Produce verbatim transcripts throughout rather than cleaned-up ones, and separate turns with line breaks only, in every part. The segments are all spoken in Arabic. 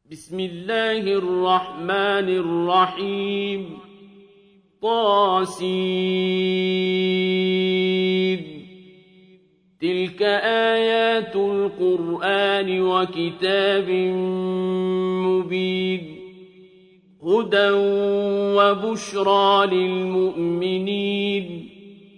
بسم الله الرحمن الرحيم طاسين تلك آيات القرآن وكتاب مبين هدى وبشرى للمؤمنين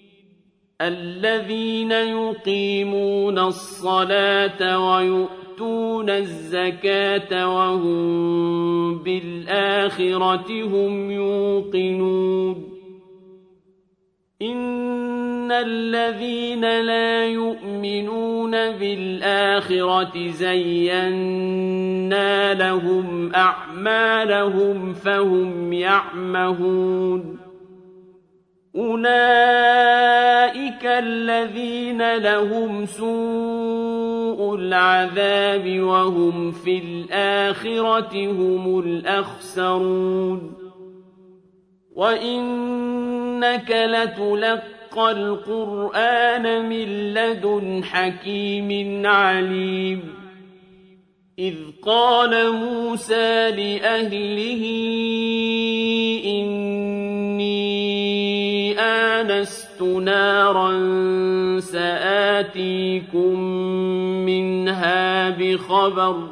الذين يقيمون الصلاة ويؤتون الزكاة وهم بالآخرة هم يوقنون إن الذين لا يؤمنون بالآخرة زينا لهم أعمالهم فهم يعمهون أولئك الذين لهم سوء العذاب وهم في الآخرة هم الأخسرون وإنك لتلقى القرآن من لدن حكيم عليم إذ قال موسى لأهله إني آنست نارا سآتيكم منها بخبر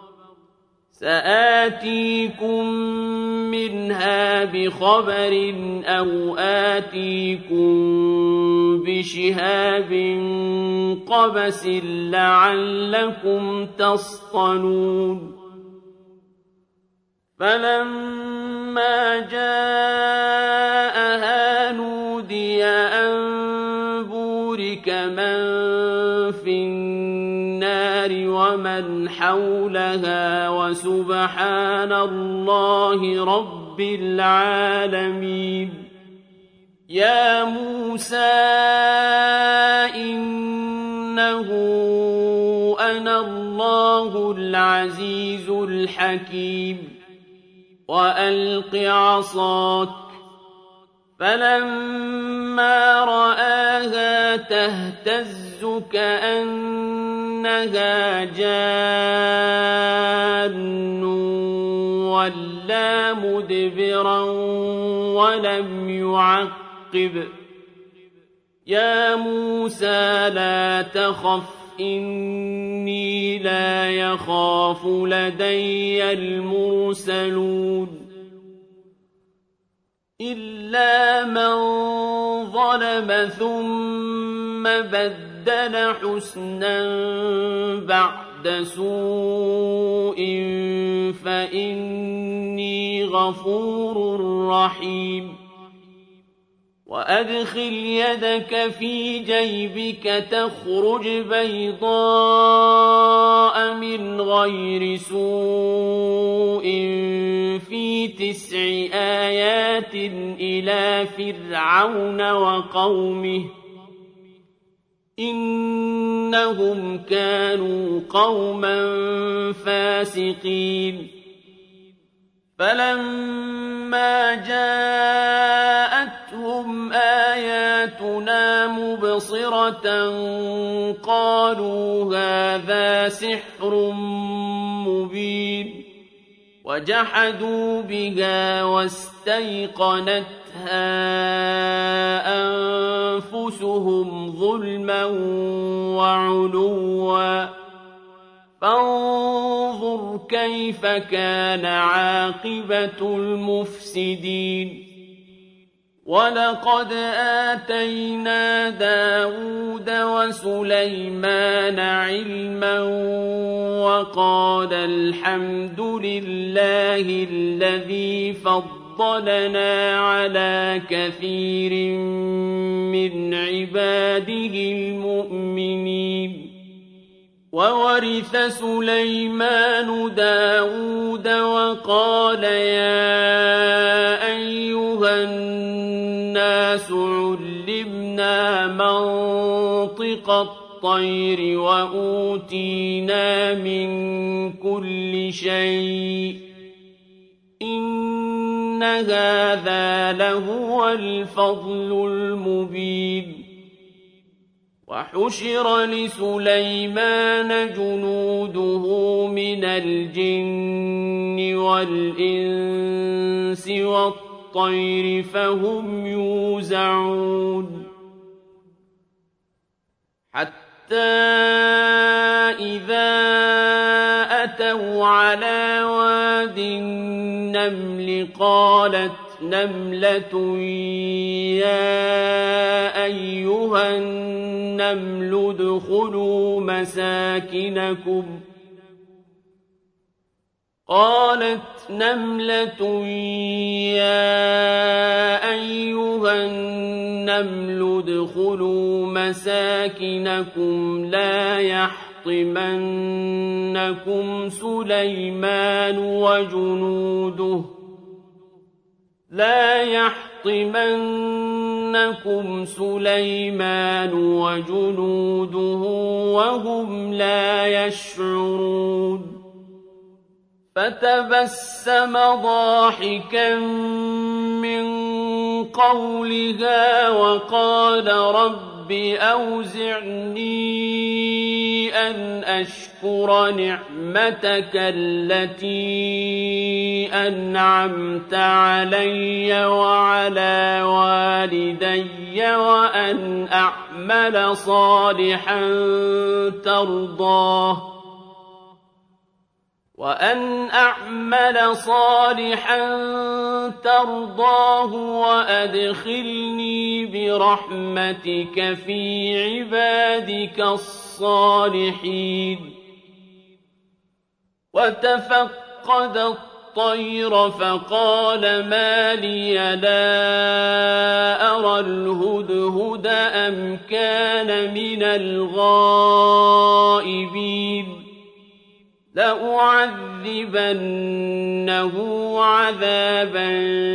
سآتيكم منها بخبر أو آتيكم بشهاب قبس لعلكم تصطلون فلما جاءها نودي أن بورك من في النار ومن حولها وسبحان الله رب العالمين يا موسى إنه أنا الله العزيز الحكيم وألق عصاك فلما رآها تهتز كأنها جان ولا مدبرا ولم يعقب يا موسى لا تخف إني لا يخاف لدي المرسلون إلا من ظلم ثم بدل حسنا بعد سوء فإني غفور رحيم وأدخل يدك في جيبك تخرج بيضاء من غير سوء في تسع آيات إلى فرعون وقومه إنهم كانوا قوما فاسقين فلما جاءتهم آياتنا مبصرة قالوا هذا سحر مبين وجحدوا بها واستيقنتها أنفسهم ظلما وعلوا فانظر كيف كان عاقبة المفسدين ولقد آتينا داود وسليمان علما وقال الحمد لله الذي فضلنا على كثير من عباده المؤمنين وورث سليمان داود وقال يا أيها الناس علمنا منطق الطير وأوتينا من كل شيء إن هذا لهو الفضل المبين وحشر لسليمان جنوده من الجن والإنس والطير فهم يوزعون حتى إذا أتوا على واد النمل قالت نملة يا أيها النمل ادخلوا مساكنكم قالت نملة يا أيها النمل ادخلوا مساكنكم لا يحطمنكم سليمان وجنوده لا يحطمنكم سليمان وجنوده وهم لا يشعرون فتبسم ضاحكا من قولها وقال رب أوزعني أن أشكر نعمتك التي أنعمت علي وعلى والدي وأن أعمل صالحا ترضاه وأن أعمل صالحا ترضاه وأدخلني برحمتك في عبادك الصالحين وتفقد الطير فقال ما لي لا أرى الهدهد أم كان من الغائبين لأعذبنه عذابا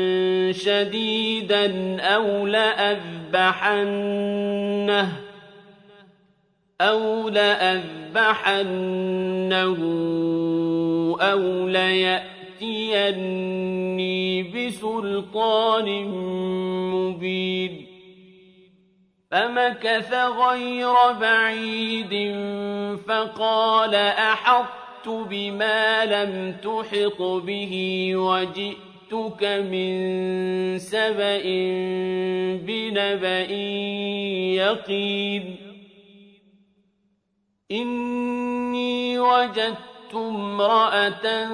شديدا أو لأذبحنه أو لأذبحنه أو ليأتيني بسلطان مبين فمكث غير بعيد فقال أحط بما لم تحط به وجئتك من سبأ بنبأ يقين إني وجدت امرأة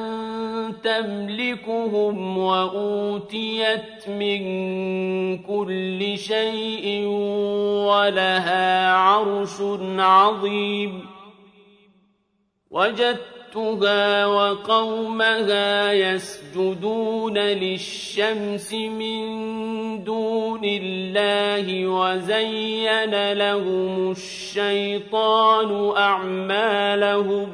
تملكهم وأوتيت من كل شيء ولها عرش عظيم وجدتها وقومها يسجدون للشمس من دون الله وزين لهم الشيطان أعمالهم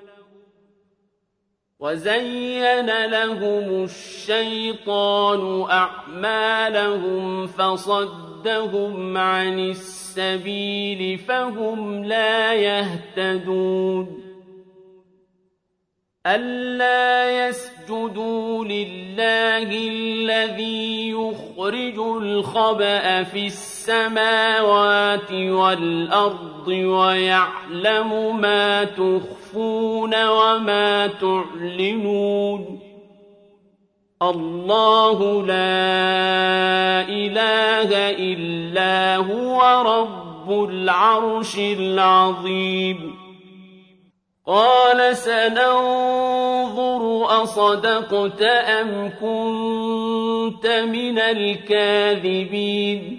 وزين لهم الشيطان أعمالهم فصدهم عن السبيل فهم لا يهتدون ألا يسجدوا لله الذي يخرج الخبأ في السماوات والأرض ويعلم ما تخفون وما تعلنون الله لا إله إلا هو رب العرش العظيم قال سننظر أصدقت أم كنت من الكاذبين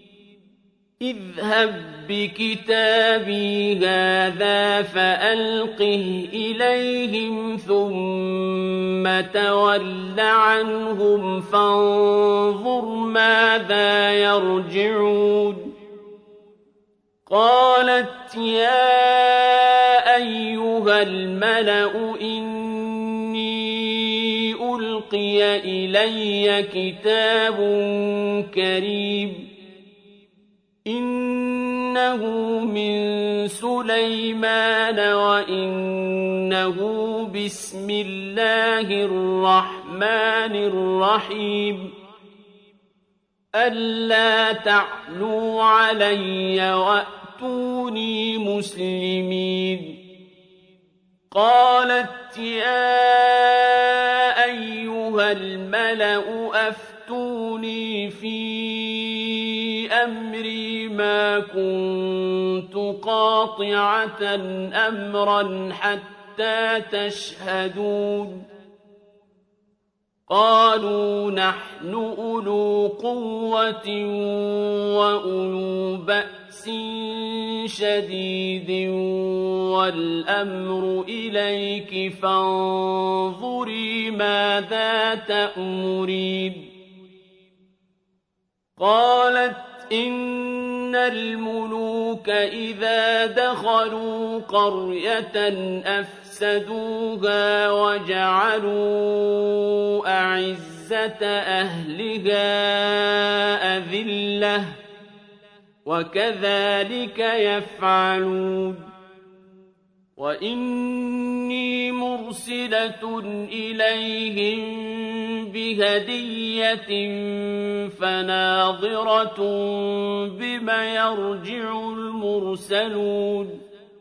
اذهب بكتابي هذا فألقه إليهم ثم تول عنهم فانظر ماذا يرجعون قالت يا أيها الملأ إني ألقي إلي كتاب كريم إنه من سليمان وإنه بسم الله الرحمن الرحيم ألا تعلوا علي وأتوني مسلمين قالت يا أيها الملأ أفتوني في أمري ما كنت قاطعة أمرا حتى تشهدون قالوا نحن أولو قوة وأولو بأس شديد والأمر إليك فانظري ماذا تأمرين قالت إن الملوك إذا دخلوا قرية أفسدوها وجعلوا أعزة أهلها أذلة وكذلك يفعلون وإني مرسلة إليهم بهدية فناظرة بما يرجع المرسلون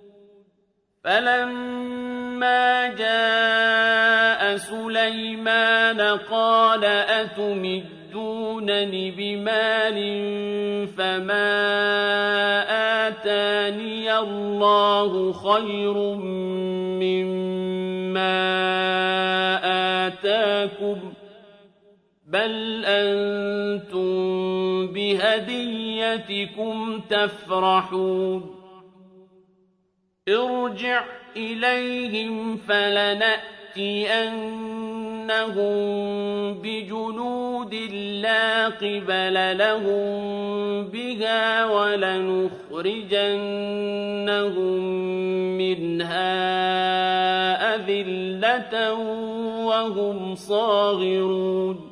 فلما جاء سليمان قال أتمدونني بمال فما آتاني الله خير مما آتاكم بل أنتم بهديتكم تفرحون ارجع إليهم فلنأتينهم بجنود لا قبل لهم بها ولنخرجنهم منها أذلة وهم صاغرون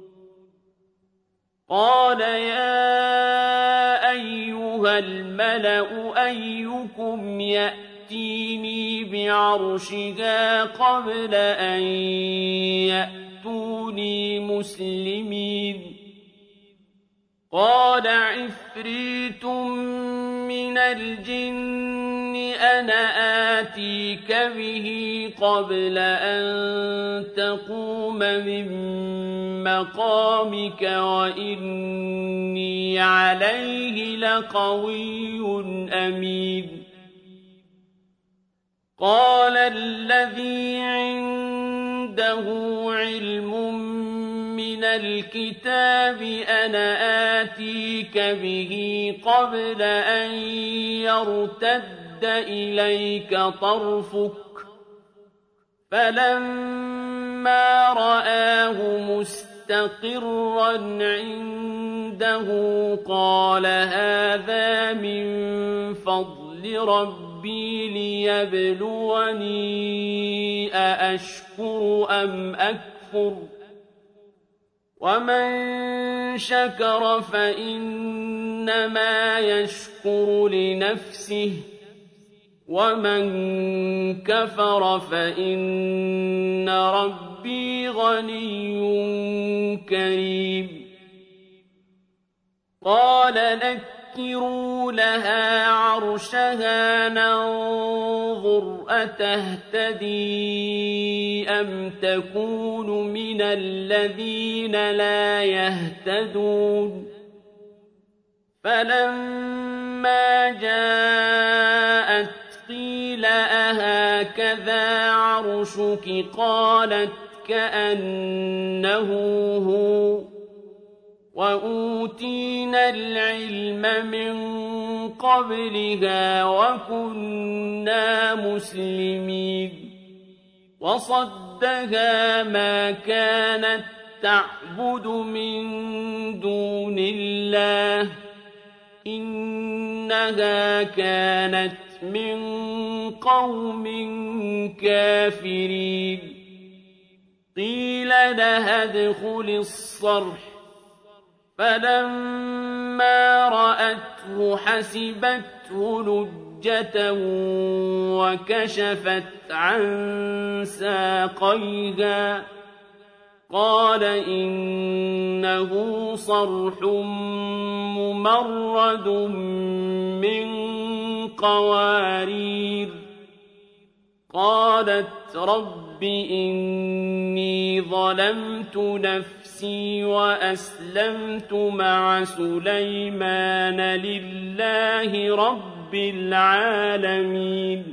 قال يا أيها الملأ أيكم يأتيني بعرشها قبل أن يأتوني مسلمين قال عفريت من الجن أنا آتيك به قبل أن تقوم من مقامك وإني عليه لقوي أمين قال الذي عنده علم من الكتاب أنا آتيك به قبل أن يرتد إليك طرفك فلما رآه مستقرا عنده قال هذا من فضل ربي ليبلوني أأشكر أم أكفر ومن شكر فإنما يشكر لنفسه ومن كفر فإن ربي غني كريم قال نكروا لها عرشها ننظر أتهتدي أم تكون من الذين لا يهتدون فلما جاءت قيل أهكذا عرشك قالت كأنه هو وأوتينا العلم من قبلها وكنا مسلمين وصدها ما كانت تعبد من دون الله إنها كانت من قوم كافرين قيل لها ادخل الصرح فلما رأته حسبته لجة وكشفت عن ساقيها قال إنه صرح ممرد من قوارير قالت رب إني ظلمت نفسي وأسلمت مع سليمان لله رب العالمين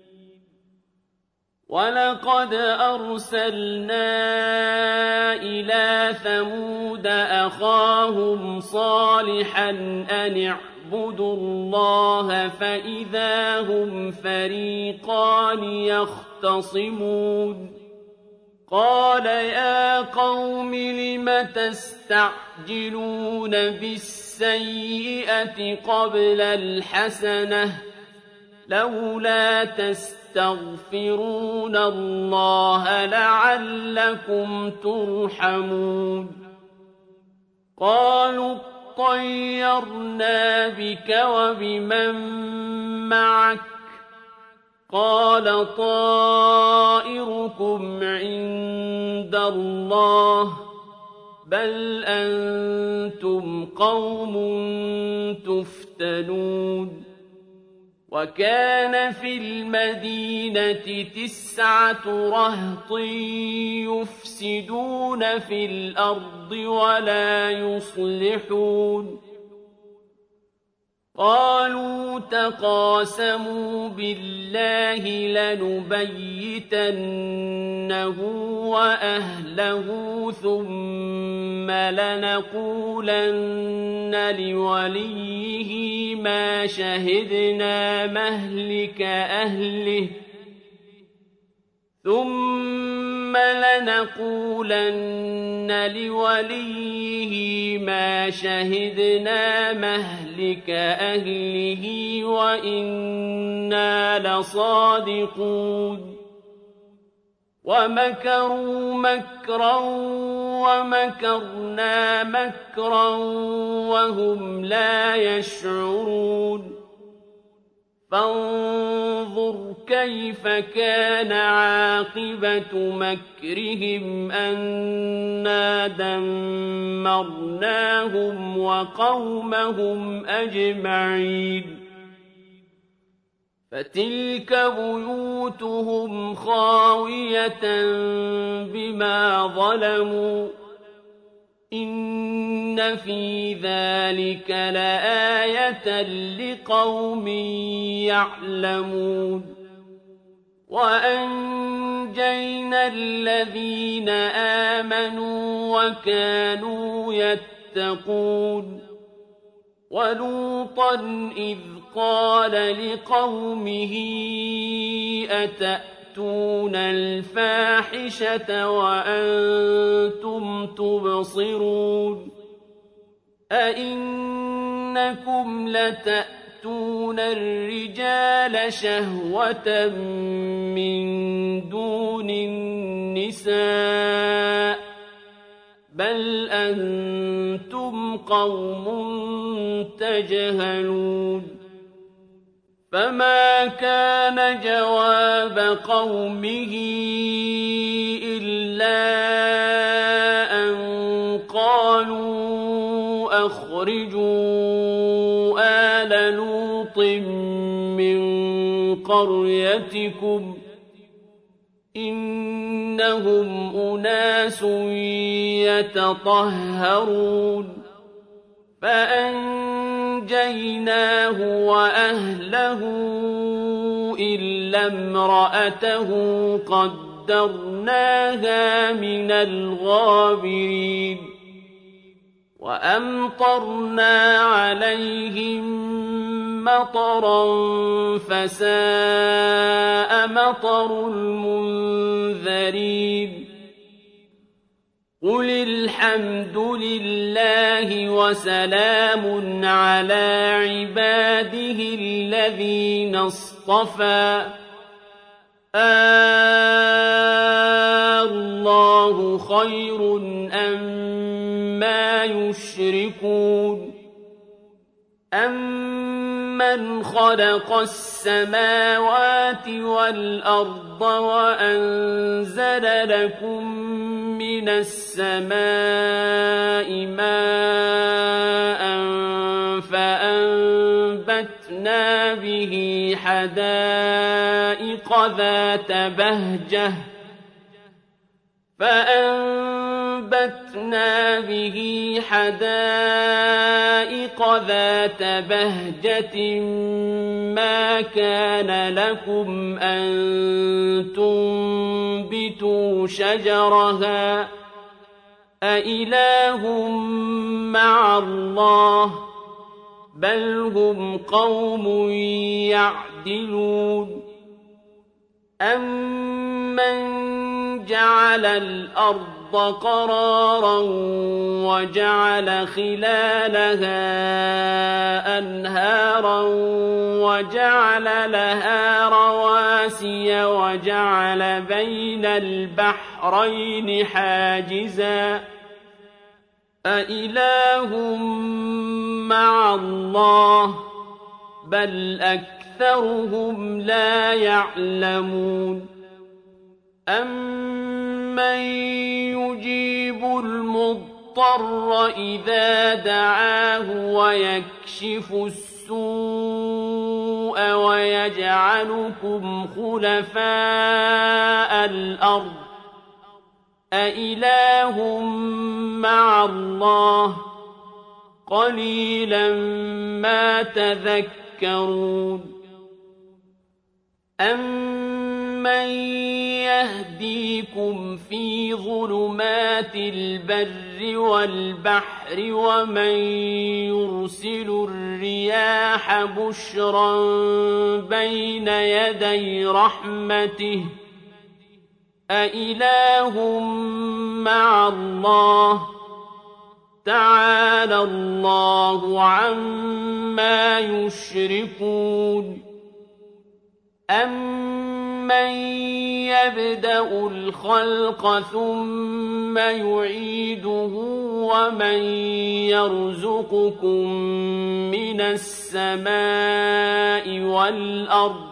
ولقد أرسلنا إلى ثمود أخاهم صالحا أن اعبدوا الله فإذا هم فريقان يختصمون قال يا قوم لم تستعجلون بالسيئة قبل الحسنة لولا تستغفرون الله لعلكم ترحمون قالوا طيرنا بك وبمن معك قال طائركم عند الله بل أنتم قوم تفتنون وكان في المدينة تسعة رهط يفسدون في الأرض ولا يصلحون قالوا تقاسموا بالله لنبيتنه وأهله ثم لنقولن لوليه ما شهدنا مهلك أهله ثم لنقولن لوليه ما شهدنا مهلك أهله وإنا لصادقون ومكروا مكرا ومكرنا مكرا وهم لا يشعرون فانظر كيف كان عاقبة مكرهم أنا دمرناهم وقومهم أجمعين فتلك بيوتهم خاوية بما ظلموا إن في ذلك لآية لقوم يعلمون وأنجينا الذين آمنوا وكانوا يتقون ولوطا إذ قال لقومه أتأتون الفاحشة وأنتم تبصرون أئنكم لتأتون الرجال شهوة من دون النساء بل أنتم قوم تجهلون فما كان جواب قومه إلا أن قالوا أخرجوا آل لوط من قريتكم إنهم أناس يتطهرون فأنجيناه وأهله إلا امرأته قدرناها من الغابرين وأمطرنا عليهم مطرا فساء مطر المنذرين قل الحمد لله وسلام على عباده الذين اصطفى الله خير أما يشركون أمن خلق السماوات والأرض وأنزل لكم من السماء ماء فأنبتنا به حدائق ذات بهجة فأنبتنا وَأَنبَتْنَا بِهِ حَدَائِقَ ذَاتَ بَهْجَةٍ مَّا كَانَ لَكُمْ أَن تُنبِتُوا شَجَرَهَا أَإِلَٰهٌ مَّعَ اللَّهِ ۚ بَلْ هُمْ قَوْمٌ يَعْدِلُونَ أَمَّن جَعَلَ الْأَرْضَ قَرَارًا وَجَعَلَ خِلَالَهَا أَنْهَارًا وَجَعَلَ لَهَا رَوَاسِيَ وَجَعَلَ بَيْنَ الْبَحْرَيْنِ حَاجِزًا أَإِلَٰهٌ مَّعَ اللَّهِ ۚ بَلْ أَكْثَرُهُمْ لَا يَعْلَمُونَ أَمَّن يُجِيبُ الْمُضْطَرَّ إِذَا دَعَاهُ وَيَكْشِفُ السُّوءَ وَيَجْعَلُكُمْ خُلَفَاءَ الْأَرْضِ أَإِلَٰهٌ مَّعَ اللَّهِ ۚ قَلِيلًا مَّا تَذَكَّرُونَ أَمَّن يَهْدِيكُمْ فِي ظُلُمَاتِ الْبَرِّ وَالْبَحْرِ وَمَن يُرْسِلُ الرِّيَاحَ بُشْرًا بَيْنَ يَدَيْ رَحْمَتِهِ أَإِلَٰهٌ مَّعَ اللَّهِ ۚ تَعَالَى اللَّهُ عَمَّا يُشْرِكُونَ أَمَّن يَبْدَأُ الْخَلْقَ ثُمَّ يُعِيدُهُ وَمَن يَرْزُقُكُم مِّنَ السَّمَاءِ وَالْأَرْضِ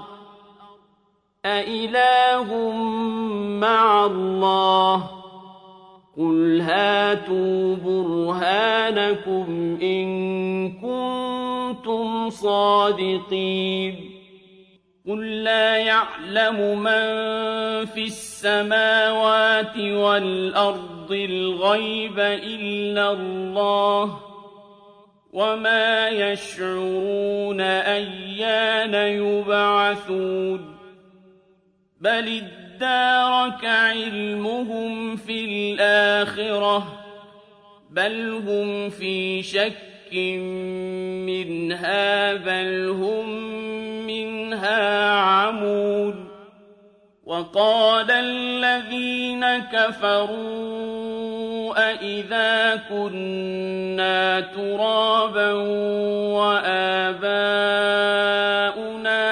أَإِلَٰهٌ مَّعَ اللَّهِ ۚ قُلْ هَاتُوا بُرْهَانَكُمْ إِن كُنتُمْ صَادِقِينَ قُل لَّا يَعْلَمُ مَن فِي السَّمَاوَاتِ وَالْأَرْضِ الْغَيْبَ إِلَّا اللَّهُ ۚ وَمَا يَشْعُرُونَ أَيَّانَ يُبْعَثُونَ بَلِ ادَّارَكَ عِلْمُهُمْ فِي الْآخِرَةِ ۚ بَلْ هُمْ فِي شَكٍّ مِّنْهَا بَلْ هُم مِّنْهَا عَمُونَ وَقَالَ الَّذِينَ كَفَرُوا أَإِذَا كُنَّا تُرَابًا وَآبَاؤُنَا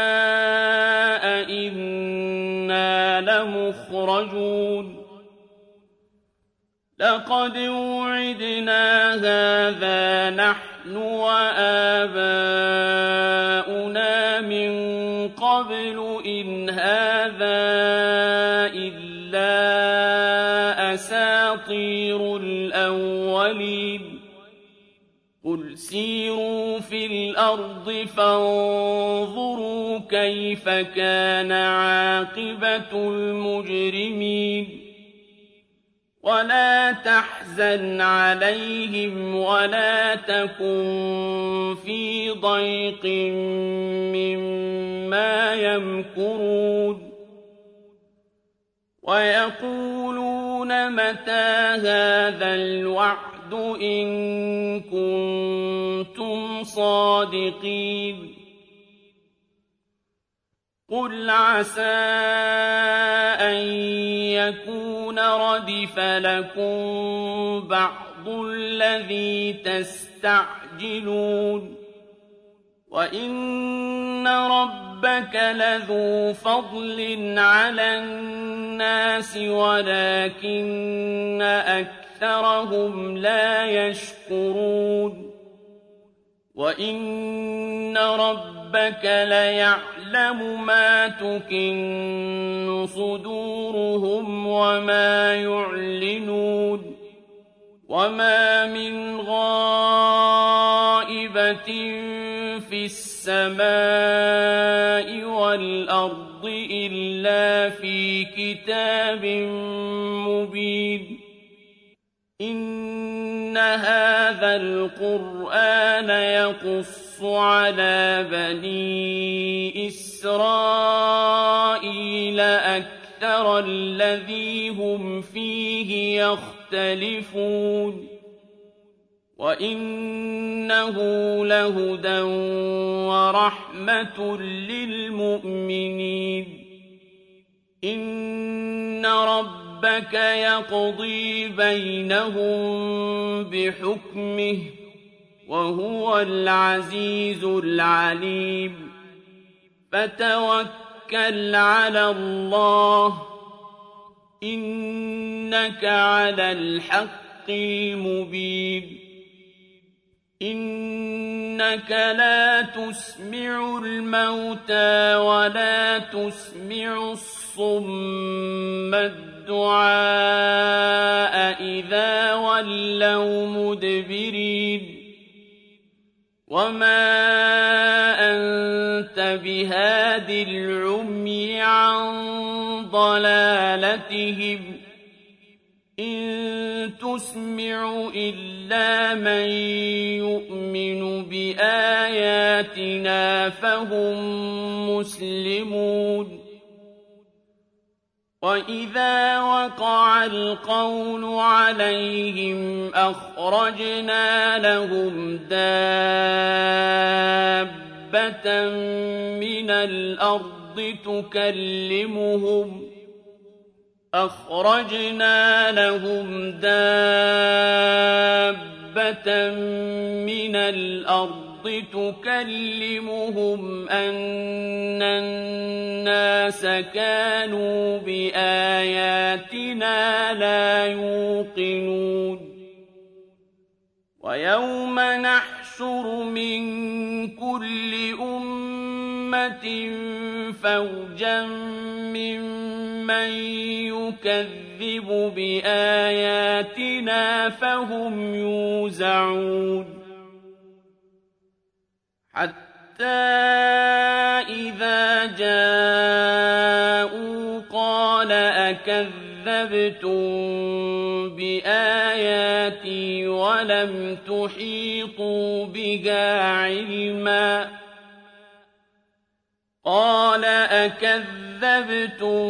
أَإِنَّا لَمُخْرَجُونَ لَقَدْ وُعِدْنَا هَٰذَا نَحْنُ وَآبَاؤُنَا مِن قَبْلُ إِنْ هَٰذَا إِلَّا أَسَاطِيرُ الْأَوَّلِينَ قُلْ سِيرُوا فِي الْأَرْضِ فَانظُرُوا كَيْفَ كَانَ عَاقِبَةُ الْمُجْرِمِينَ وَلَا تَحْزَنْ عَلَيْهِمْ وَلَا تَكُن فِي ضَيْقٍ مِّمَّا يَمْكُرُونَ وَيَقُولُونَ مَتَىٰ هَٰذَا الْوَعْدُ إِن كُنتُمْ صَادِقِينَ قُلْ عَسَىٰ أَن يَكُونَ رَدِفَ لَكُم بَعْضُ الَّذِي تَسْتَعْجِلُونَ وَإِنَّ رَبَّكَ لَذُو فَضْلٍ عَلَى النَّاسِ وَلَٰكِنَّ أَكْثَرَهُمْ لَا يَشْكُرُونَ وَإِنَّ رَبَّكَ لَيَعْلَمُ مَا تُكِنُّ صُدُورُهُمْ وَمَا يُعْلِنُونَ وَمَا مِنْ غَائِبَةٍ فِي السَّمَاءِ وَالْأَرْضِ إِلَّا فِي كِتَابٍ مُّبِينٍ إِنَّ هَٰذَا الْقُرْآنَ يَقُصُّ عَلَىٰ بَنِي إِسْرَائِيلَ أَكْثَرَ الَّذِي هُمْ فِيهِ يَخْتَلِفُونَ وَإِنَّهُ لَهُدًى وَرَحْمَةٌ لِّلْمُؤْمِنِينَ إِنَّ رَبَّكَ يَقْضِي بَيْنَهُم بِحُكْمِهِ ۚ وَهُوَ الْعَزِيزُ الْعَلِيمُ فَتَوَكَّلْ عَلَى اللَّهِ ۖ إِنَّكَ عَلَى الْحَقِّ الْمُبِينِ إِنَّكَ لَا تُسْمِعُ الْمَوْتَىٰ وَلَا تُسْمِعُ الصُّمَّ الدُّعَاءَ إِذَا وَلَّوْا مُدْبِرِينَ وَمَا أَنتَ بِهَادِ الْعُمْيِ عَن ضَلَالَتِهِمْ ۖ إِن تُسْمِعُ إِلَّا مَن يُؤْمِنُ بِآيَاتِنَا فَهُم مُّسْلِمُونَ وَإِذَا وَقَعَ الْقَوْلُ عَلَيْهِمْ أَخْرَجْنَا لَهُمْ دَابَّةً مِّنَ الْأَرْضِ تُكَلِّمُهُمْ أخرجنا لهم دابة من الأرض تكلمهم أن الناس كانوا بآياتنا لا يوقنون ويوم نحشر من كل أمة فوجا ممن يكذب بآياتنا فهم يوزعون حتى إذا جاءوا قال أكذبتم بآياتي ولم تحيطوا بها علما قال أكذبتم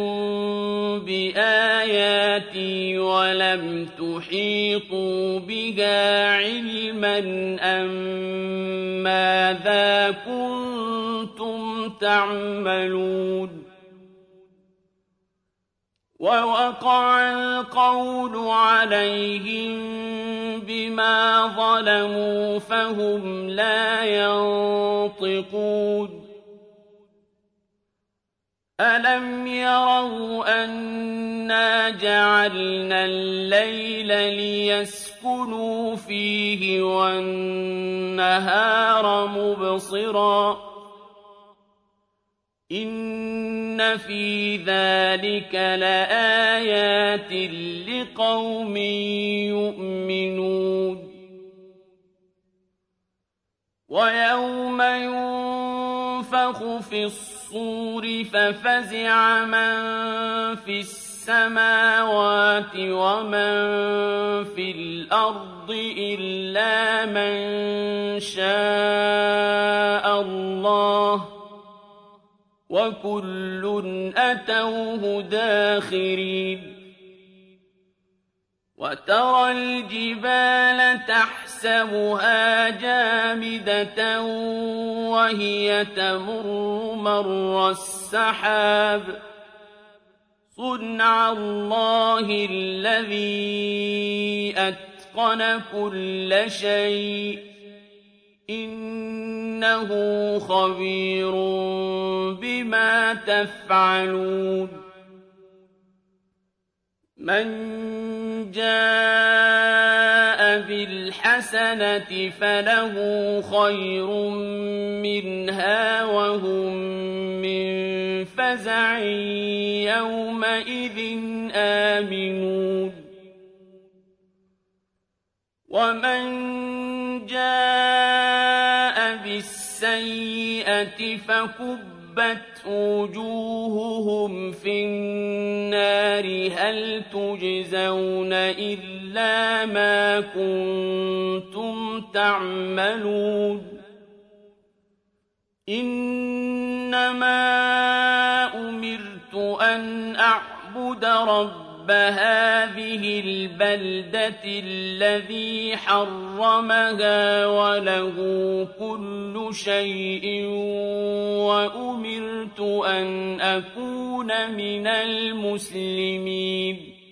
بآياتي ولم تحيطوا بها علما أم ماذا كنتم تعملون ووقع القول عليهم بما ظلموا فهم لا ينطقون أَلَمْ يَرَوْا أَنَّا جَعَلْنَا اللَّيْلَ لِيَسْكُنُوا فِيهِ وَالنَّهَارَ مُبْصِرًا إِنَّ فِي ذَلِكَ لَآيَاتٍ لِقَوْمٍ يُؤْمِنُونَ وَيَوْمَ يُنفَخُ فِي الصُّورِ فَفَزِعَ مَن فِي السَّمَاوَاتِ وَمَن فِي الْأَرْضِ إِلَّا مَن شَاءَ اللَّهُ ۖ وَكُلٌّ أَتَوْهُ دَاخِرِينَ وَتَرَى الْجِبَالَ تَحْسَبُهَا جَامِدَةً وَهِيَ تَمُرُّ مَرَّ السَّحَابِ ۚ صُنْعَ اللَّهِ الَّذِي أَتْقَنَ كُلَّ شَيْءٍ ۚ إِنَّهُ خَبِيرٌ بِمَا تَفْعَلُونَ مَن جَاءَ بِالْحَسَنَةِ فَلَهُ خَيْرٌ مِّنْهَا وَهُم مِّن فَزَعٍ يَوْمَئِذٍ آمِنُونَ وَمَن جَاءَ بِالسَّيِّئَةِ فَكُبَّتْ كُبَّتْ وُجُوهُهُمْ فِي النَّارِ هَلْ تُجْزَوْنَ إِلَّا مَا كُنتُمْ تَعْمَلُونَ إِنَّمَا أُمِرْتُ أَنْ أَعْبُدَ رَبَّ هَٰذِهِ الْبَلْدَةِ الَّذِي حَرَّمَهَا وَلَهُ كُلُّ شَيْءٍ وَأُمِرْتُ أَنْ أَكُونَ مِنَ الْمُسْلِمِينَ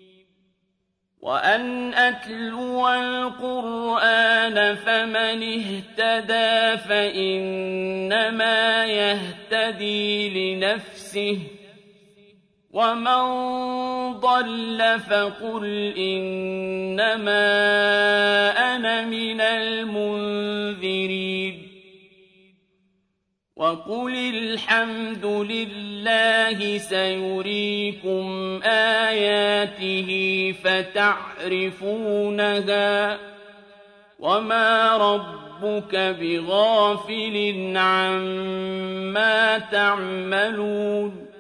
وَأَنْ أَتْلُوَ الْقُرْآنَ فَمَنِ اهْتَدَىٰ فَإِنَّمَا يَهْتَدِي لِنَفْسِهِ وَمَن ضَلَّ فَقُلْ إِنَّمَا أَنَا مِنَ الْمُنذِرِينَ وَقُلِ الْحَمْدُ لِلَّهِ سَيُرِيكُمْ آيَاتِهِ فَتَعْرِفُونَهَا وَمَا رَبُّكَ بِغَافِلٍ عَمَّا تَعْمَلُونَ